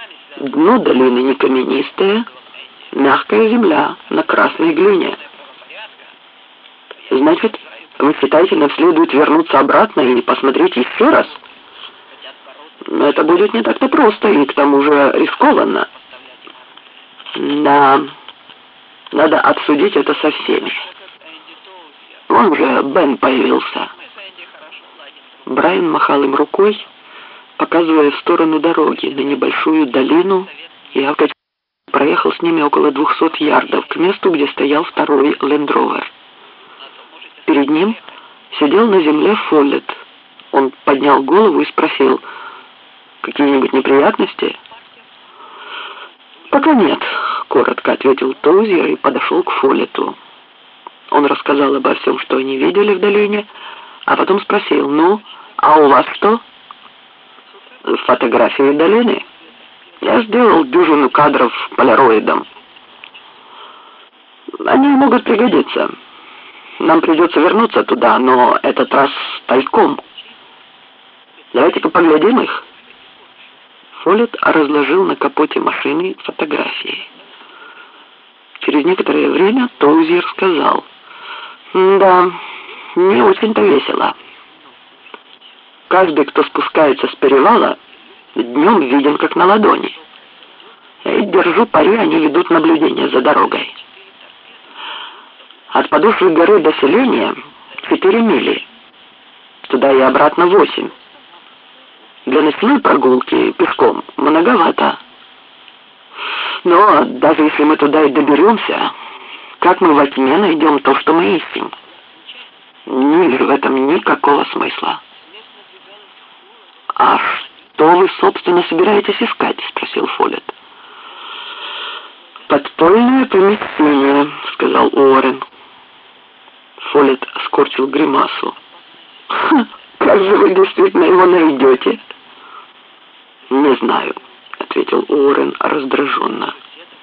Дно долины не каменистое, мягкая земля на красной глине. Значит, вы считаете, нам следует вернуться обратно и посмотреть еще раз? Это будет не так-то просто и к тому же рискованно. Да, надо обсудить это со всеми. Вон уже Бен появился. Брайан махал им рукой, показывая в сторону дороги, на небольшую долину, и автомобиль проехал с ними около 200 ярдов к месту, где стоял второй лендровер. Перед ним сидел на земле Фоллетт. Он поднял голову и спросил: «Какие-нибудь неприятности?» «Пока нет», — коротко ответил Тоузер и подошел к Фоллетту. Он рассказал обо всем, что они видели в долине, а потом спросил: «Ну, а у вас что?» «Фотографии долины. Я сделал дюжину кадров полароидом. Они могут пригодиться. Нам придется вернуться туда, но этот раз тайком. Давайте-ка поглядим их». Фоллетт разложил на капоте машины фотографии. Через некоторое время Тоузер сказал: «Да, не очень-то весело. Каждый, кто спускается с перевала, днем виден как на ладони. И держу пари, они ведут наблюдение за дорогой. От подошвы горы до селения 4 мили. Туда и обратно 8. Для ночной прогулки пешком многовато. Но даже если мы туда и доберемся, как мы во тьме найдем то, что мы ищем? Не вижу в этом никакого смысла». «А что вы, собственно, собираетесь искать?» — спросил Фоллетт. «Подпольное помещение», — сказал Уоррен. Фоллетт скорчил гримасу. «Как же вы действительно его найдете?» «Не знаю», — ответил Уоррен раздраженно.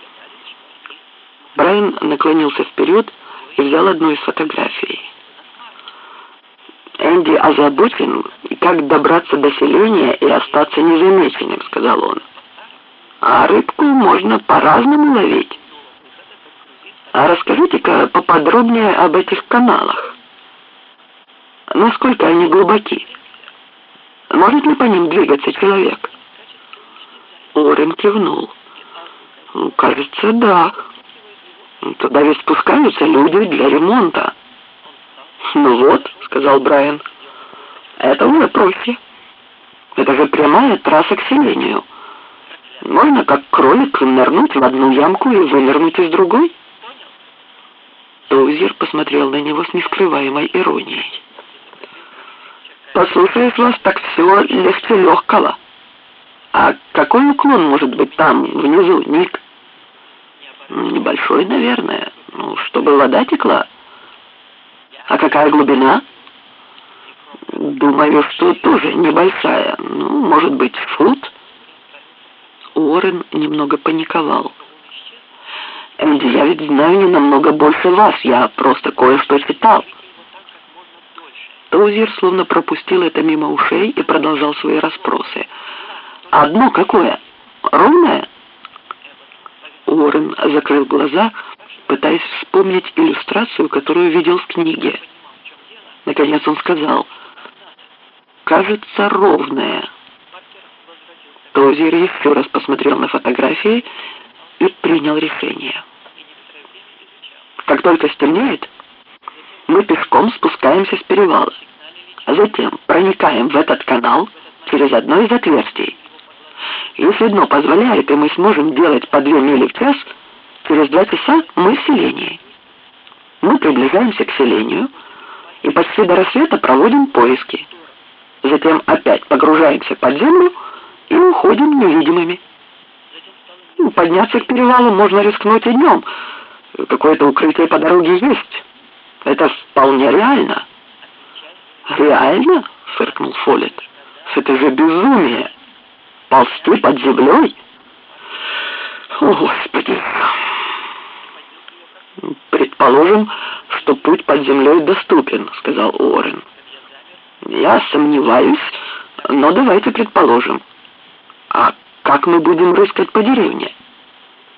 Брайан наклонился вперед и взял одну из фотографий. «Энди озабочен, как добраться до селения и остаться незамеченным», — сказал он. «А рыбку можно по-разному ловить. А расскажите-ка поподробнее об этих каналах. Насколько они глубоки? Может ли по ним двигаться человек?» Уоррен кивнул. «Кажется, да. Туда ведь спускаются люди для ремонта». «Ну вот», — сказал Брайан, — «это уже проще. Это же прямая трасса к селению. Можно, как кролик, нырнуть в одну ямку и вынырнуть из другой». Тоузер посмотрел на него с нескрываемой иронией. «Послушаешь вас, так все легче легкого. А какой уклон может быть там, внизу, Ник?» «Небольшой, наверное. Чтобы вода текла». «А какая глубина?» «Думаю, что тоже небольшая. Может быть, фут». Уоррен немного паниковал. «Энди, я ведь знаю не намного больше вас. Я просто кое-что читал». Тоузер словно пропустил это мимо ушей и продолжал свои расспросы. «А дно какое? Ровное?» Уоррен закрыл глаза, пытаясь вспомнить иллюстрацию, которую видел в книге. Наконец он сказал: «Кажется, ровное». Тоузер еще раз посмотрел на фотографии и принял решение. «Как только стемнеет, мы пешком спускаемся с перевала, а затем проникаем в этот канал через одно из отверстий. Если дно позволяет, и мы сможем делать по 2 мили в час, через 2 часа мы в селении. Мы приближаемся к селению и почти до рассвета проводим поиски. Затем опять погружаемся под землю и уходим невидимыми. Подняться к перевалу можно рискнуть и днем. Какое-то укрытие по дороге есть. Это вполне реально». «Реально?» — фыркнул Фоллетт. «Это же безумие. Ползти под землей? О, Господи!» «Предположим, что путь под землей доступен», — сказал Уоррен. «Я сомневаюсь, но давайте предположим. А как мы будем рыскать по деревне?